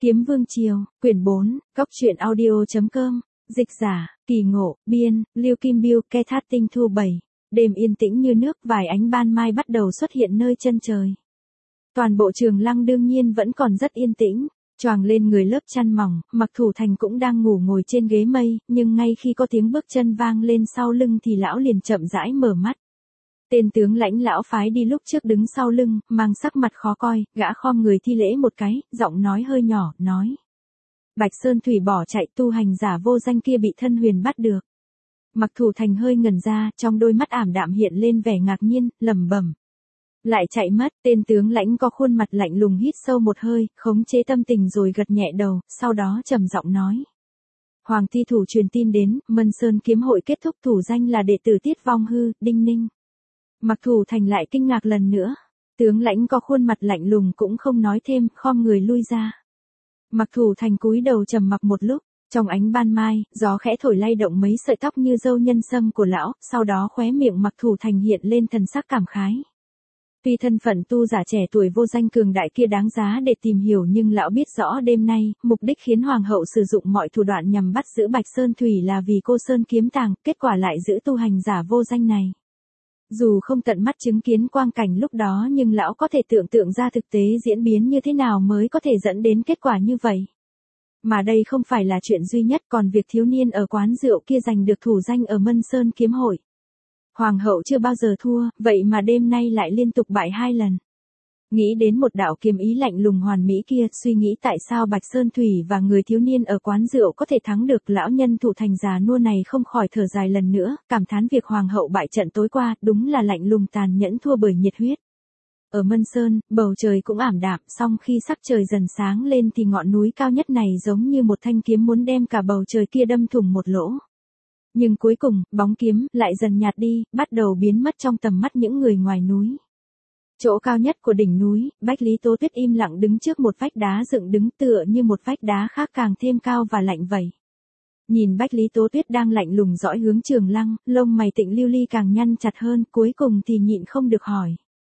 Kiếm Vương Triều, quyển 4, Cóc truyện audio.com, dịch giả, Kỳ Ngộ, biên, Lưu Kim Biêu, Ke Thát Tinh Thu 7. Đêm yên tĩnh như nước, vài ánh ban mai bắt đầu xuất hiện nơi chân trời. Toàn bộ Trường Lăng đương nhiên vẫn còn rất yên tĩnh, choàng lên người lớp chăn mỏng, Mặc Thủ Thành cũng đang ngủ ngồi trên ghế mây, nhưng ngay khi có tiếng bước chân vang lên sau lưng thì lão liền chậm rãi mở mắt. Tên tướng lãnh lão phái đi lúc trước đứng sau lưng, mang sắc mặt khó coi, gã khom người thi lễ một cái, giọng nói hơi nhỏ, nói. Bạch Sơn Thủy bỏ chạy, tu hành giả vô danh kia bị thân huyền bắt được. Mặc Thủ Thành hơi ngẩn ra, trong đôi mắt ảm đạm hiện lên vẻ ngạc nhiên, lẩm bẩm. Lại chạy mất, tên tướng lãnh có khuôn mặt lạnh lùng hít sâu một hơi, khống chế tâm tình rồi gật nhẹ đầu, sau đó trầm giọng nói. Hoàng thi thủ truyền tin đến, Mân Sơn kiếm hội kết thúc, thủ danh là đệ tử Tiết Vong Hư, Đinh Ninh. Mặc Thủ Thành lại kinh ngạc lần nữa. Tướng lãnh có khuôn mặt lạnh lùng cũng không nói thêm, khom người lui ra. Mặc Thủ Thành cúi đầu trầm mặc một lúc, trong ánh ban mai, gió khẽ thổi lay động mấy sợi tóc như dâu nhân sâm của lão, sau đó khóe miệng Mặc Thủ Thành hiện lên thần sắc cảm khái. Tuy thân phận tu giả trẻ tuổi vô danh cường đại kia đáng giá để tìm hiểu, nhưng lão biết rõ đêm nay, mục đích khiến Hoàng hậu sử dụng mọi thủ đoạn nhằm bắt giữ Bạch Sơn Thủy là vì cô Sơn kiếm tàng, kết quả lại giữ tu hành giả vô danh này. Dù không tận mắt chứng kiến quang cảnh lúc đó, nhưng lão có thể tưởng tượng ra thực tế diễn biến như thế nào mới có thể dẫn đến kết quả như vậy. Mà đây không phải là chuyện duy nhất, còn việc thiếu niên ở quán rượu kia giành được thủ danh ở Mân Sơn kiếm hội. Hoàng hậu chưa bao giờ thua, vậy mà đêm nay lại liên tục bại 2 lần. Nghĩ đến một đạo kiếm ý lạnh lùng hoàn mỹ kia, suy nghĩ tại sao Bạch Sơn Thủy và người thiếu niên ở quán rượu có thể thắng được, lão nhân Thủ Thành già nua này không khỏi thở dài lần nữa, cảm thán việc Hoàng hậu bại trận tối qua, đúng là lạnh lùng tàn nhẫn thua bởi nhiệt huyết. Ở Mân Sơn, bầu trời cũng ảm đạm, song khi sắc trời dần sáng lên thì ngọn núi cao nhất này giống như một thanh kiếm muốn đem cả bầu trời kia đâm thủng một lỗ. Nhưng cuối cùng, bóng kiếm lại dần nhạt đi, bắt đầu biến mất trong tầm mắt những người ngoài núi. Chỗ cao nhất của đỉnh núi, Bách Lý Tố Tuyết im lặng đứng trước một vách đá dựng đứng tựa như một vách đá khác càng thêm cao và lạnh vậy. Nhìn Bách Lý Tố Tuyết đang lạnh lùng dõi hướng Trường Lăng, lông mày Tịnh Lưu Ly càng nhăn chặt hơn, cuối cùng thì nhịn không được hỏi.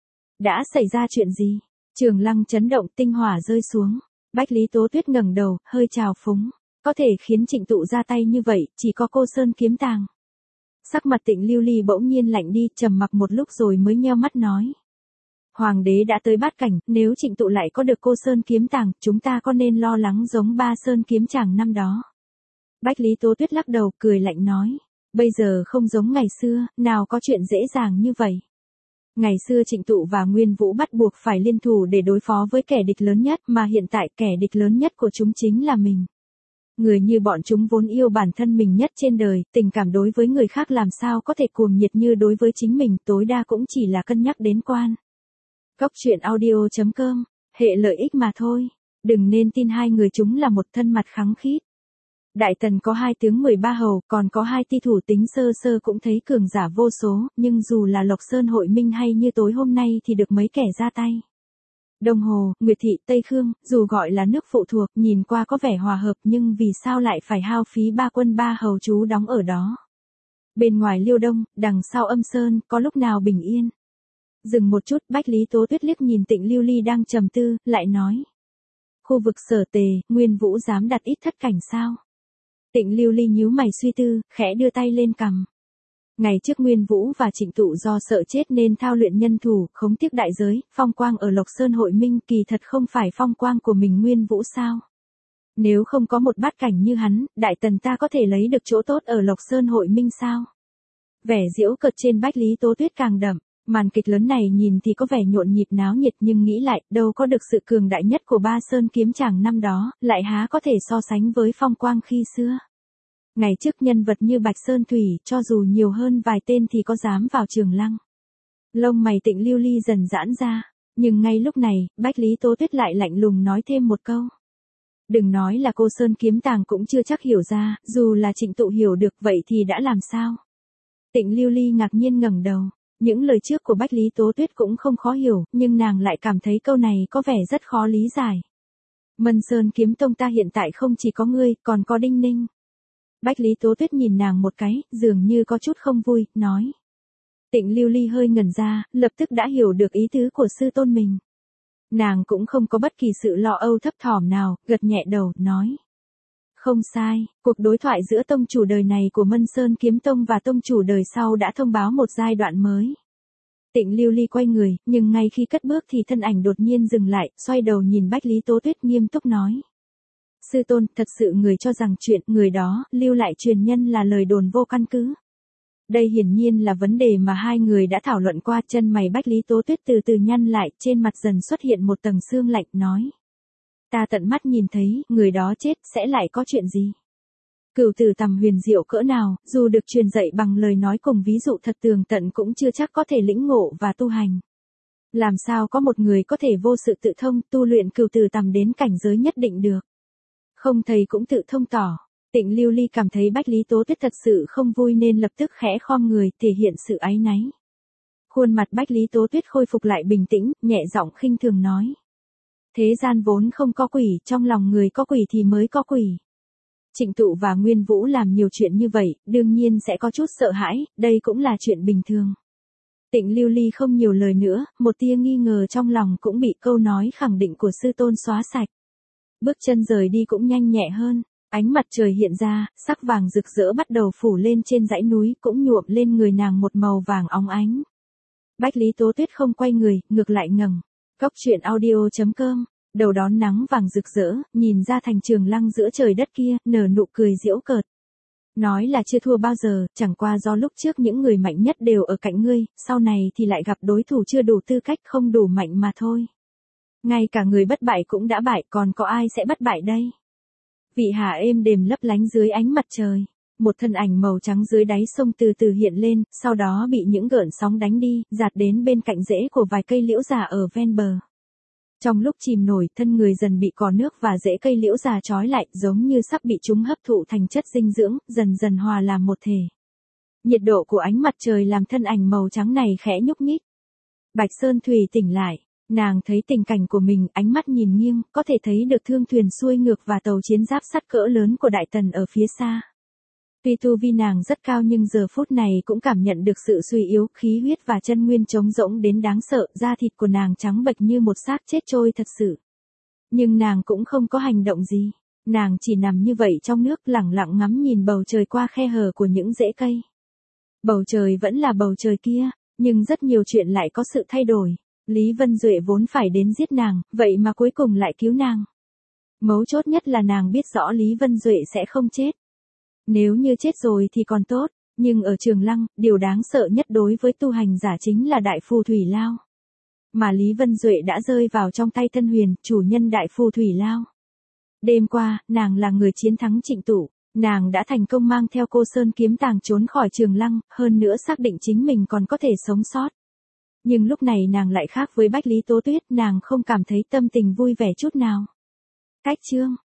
Đã xảy ra chuyện gì? Trường Lăng chấn động, tinh hỏa rơi xuống. Bách Lý Tố Tuyết ngẩng đầu, hơi trào phúng. Có thể khiến Trịnh Tụ ra tay như vậy, chỉ có cô Sơn kiếm tàng. Sắc mặt Tịnh Lưu Ly bỗng nhiên lạnh đi, trầm mặc một lúc rồi mới nheo mắt nói. Hoàng đế đã tới bát cảnh, nếu Trịnh Tụ lại có được cô Sơn kiếm tàng, chúng ta có nên lo lắng giống ba Sơn kiếm chàng năm đó? Bách Lý Tố Tuyết lắc đầu, cười lạnh nói. Bây giờ không giống ngày xưa, nào có chuyện dễ dàng như vậy. Ngày xưa Trịnh Tụ và Nguyên Vũ bắt buộc phải liên thủ để đối phó với kẻ địch lớn nhất, mà hiện tại kẻ địch lớn nhất của chúng chính là mình. Người như bọn chúng vốn yêu bản thân mình nhất trên đời, tình cảm đối với người khác làm sao có thể cuồng nhiệt như đối với chính mình, tối đa cũng chỉ là cân nhắc đến quan. Cóc truyện audio.com, hệ lợi ích mà thôi, đừng nên tin hai người chúng là một thân mặt khắng khít. Đại tần có 2 tướng 13 hầu, còn có 2 ti thủ tính sơ sơ cũng thấy cường giả vô số, nhưng dù là Lộc Sơn hội minh hay như tối hôm nay thì được mấy kẻ ra tay. Đông Hồ, Nguyệt Thị, Tây Khương, dù gọi là nước phụ thuộc, nhìn qua có vẻ hòa hợp nhưng vì sao lại phải hao phí 3 quân 3 hầu trú đóng ở đó. Bên ngoài Liêu Đông, đằng sau Âm Sơn, có lúc nào bình yên. Dừng một chút, Bách Lý Tố Tuyết liếc nhìn Tịnh Lưu Ly đang trầm tư, lại nói. Khu vực Sở Tề, Nguyên Vũ dám đặt ít thất cảnh sao? Tịnh Lưu Ly nhíu mày suy tư, khẽ đưa tay lên cằm. Ngày trước Nguyên Vũ và Trịnh Tụ do sợ chết nên thao luyện nhân thủ, khống tiếc đại giới, phong quang ở Lộc Sơn hội minh kỳ thật không phải phong quang của mình Nguyên Vũ sao? Nếu không có một bát cảnh như hắn, Đại Tần ta có thể lấy được chỗ tốt ở Lộc Sơn hội minh sao? Vẻ giễu cợt trên Bách Lý Tố Tuyết càng đậm, màn kịch lớn này nhìn thì có vẻ nhộn nhịp náo nhiệt nhưng nghĩ lại, đâu có được sự cường đại nhất của ba Sơn kiếm chàng năm đó, lại há có thể so sánh với phong quang khi xưa. Ngày trước nhân vật như Bạch Sơn Thủy, cho dù nhiều hơn vài tên thì có dám vào Trường Lăng. Lông mày Tịnh Lưu Ly dần giãn ra, nhưng ngay lúc này, Bách Lý Tố Tuyết lại lạnh lùng nói thêm một câu. Đừng nói là cô Sơn kiếm tàng cũng chưa chắc hiểu ra, dù là Trịnh Tụ hiểu được vậy thì đã làm sao? Tịnh Lưu Ly ngạc nhiên ngẩng đầu, những lời trước của Bách Lý Tố Tuyết cũng không khó hiểu, nhưng nàng lại cảm thấy câu này có vẻ rất khó lý giải. Mân Sơn kiếm tông ta hiện tại không chỉ có ngươi, còn có Đinh Ninh. Bách Lý Tố Tuyết nhìn nàng một cái, dường như có chút không vui, nói. Tịnh Lưu Ly hơi ngẩn ra, lập tức đã hiểu được ý tứ của sư tôn mình. Nàng cũng không có bất kỳ sự lo âu thấp thỏm nào, gật nhẹ đầu, nói. Không sai, cuộc đối thoại giữa tông chủ đời này của Mân Sơn Kiếm Tông và tông chủ đời sau đã thông báo một giai đoạn mới. Tịnh Lưu Ly quay người, nhưng ngay khi cất bước thì thân ảnh đột nhiên dừng lại, xoay đầu nhìn Bách Lý Tố Tuyết nghiêm túc nói. Sư tôn, thật sự người cho rằng chuyện người đó, lưu lại truyền nhân là lời đồn vô căn cứ. Đây hiển nhiên là vấn đề mà hai người đã thảo luận qua. Chân mày Bách Lý Tố Tuyết từ từ nhăn lại, trên mặt dần xuất hiện một tầng sương lạnh, nói. Ta tận mắt nhìn thấy, người đó chết, sẽ lại có chuyện gì? Cửu tử tầm huyền diệu cỡ nào, dù được truyền dạy bằng lời nói cùng ví dụ thật tường tận cũng chưa chắc có thể lĩnh ngộ và tu hành. Làm sao có một người có thể vô sự tự thông, tu luyện cửu tử tầm đến cảnh giới nhất định được? Không thầy cũng tự thông tỏ. Tịnh Lưu Ly cảm thấy Bách Lý Tố Tuyết thật sự không vui nên lập tức khẽ khom người, thể hiện sự áy náy. Khuôn mặt Bách Lý Tố Tuyết khôi phục lại bình tĩnh, nhẹ giọng khinh thường nói. Thế gian vốn không có quỷ, trong lòng người có quỷ thì mới có quỷ. Trịnh Tụ và Nguyên Vũ làm nhiều chuyện như vậy, đương nhiên sẽ có chút sợ hãi, đây cũng là chuyện bình thường. Tịnh Lưu Ly không nhiều lời nữa, một tia nghi ngờ trong lòng cũng bị câu nói khẳng định của sư tôn xóa sạch. Bước chân rời đi cũng nhanh nhẹ hơn, ánh mặt trời hiện ra, sắc vàng rực rỡ bắt đầu phủ lên trên dãy núi, cũng nhuộm lên người nàng một màu vàng óng ánh. Bách Lý Tố Tuyết không quay người, ngược lại ngẩng. Góc truyện audio.com, đầu đón nắng vàng rực rỡ, nhìn ra thành Trường Lăng giữa trời đất kia, nở nụ cười giễu cợt. Nói là chưa thua bao giờ, chẳng qua do lúc trước những người mạnh nhất đều ở cạnh ngươi, sau này thì lại gặp đối thủ chưa đủ tư cách, không đủ mạnh mà thôi. Ngay cả người bất bại cũng đã bại, còn có ai sẽ bất bại đây? Vị hà êm đềm lấp lánh dưới ánh mặt trời. Một thân ảnh màu trắng dưới đáy sông từ từ hiện lên, sau đó bị những gợn sóng đánh đi, dạt đến bên cạnh rễ của vài cây liễu già ở ven bờ. Trong lúc chìm nổi, thân người dần bị cỏ nước và rễ cây liễu già trói lại, giống như sắp bị chúng hấp thụ thành chất dinh dưỡng, dần dần hòa làm một thể. Nhiệt độ của ánh mặt trời làm thân ảnh màu trắng này khẽ nhúc nhích. Bạch Sơn Thủy tỉnh lại. Nàng thấy tình cảnh của mình, ánh mắt nhìn nghiêng, có thể thấy được thương thuyền xuôi ngược và tàu chiến giáp sắt cỡ lớn của Đại Tần ở phía xa. Tuy tu vi nàng rất cao nhưng giờ phút này cũng cảm nhận được sự suy yếu, khí huyết và chân nguyên trống rỗng đến đáng sợ, da thịt của nàng trắng bệch như một xác chết trôi thật sự. Nhưng nàng cũng không có hành động gì, nàng chỉ nằm như vậy trong nước lẳng lặng ngắm nhìn bầu trời qua khe hở của những rễ cây. Bầu trời vẫn là bầu trời kia, nhưng rất nhiều chuyện lại có sự thay đổi. Lý Vân Duệ vốn phải đến giết nàng, vậy mà cuối cùng lại cứu nàng. Mấu chốt nhất là nàng biết rõ Lý Vân Duệ sẽ không chết. Nếu như chết rồi thì còn tốt, nhưng ở Trường Lăng, điều đáng sợ nhất đối với tu hành giả chính là Đại Phù Thủy Lao. Mà Lý Vân Duệ đã rơi vào trong tay Thân Huyền, chủ nhân Đại Phù Thủy Lao. Đêm qua, nàng là người chiến thắng Trịnh Tụ, nàng đã thành công mang theo Cô Sơn kiếm tàng trốn khỏi Trường Lăng, hơn nữa xác định chính mình còn có thể sống sót. Nhưng lúc này nàng lại khác với Bách Lý Tố Tuyết, nàng không cảm thấy tâm tình vui vẻ chút nào. Cách chương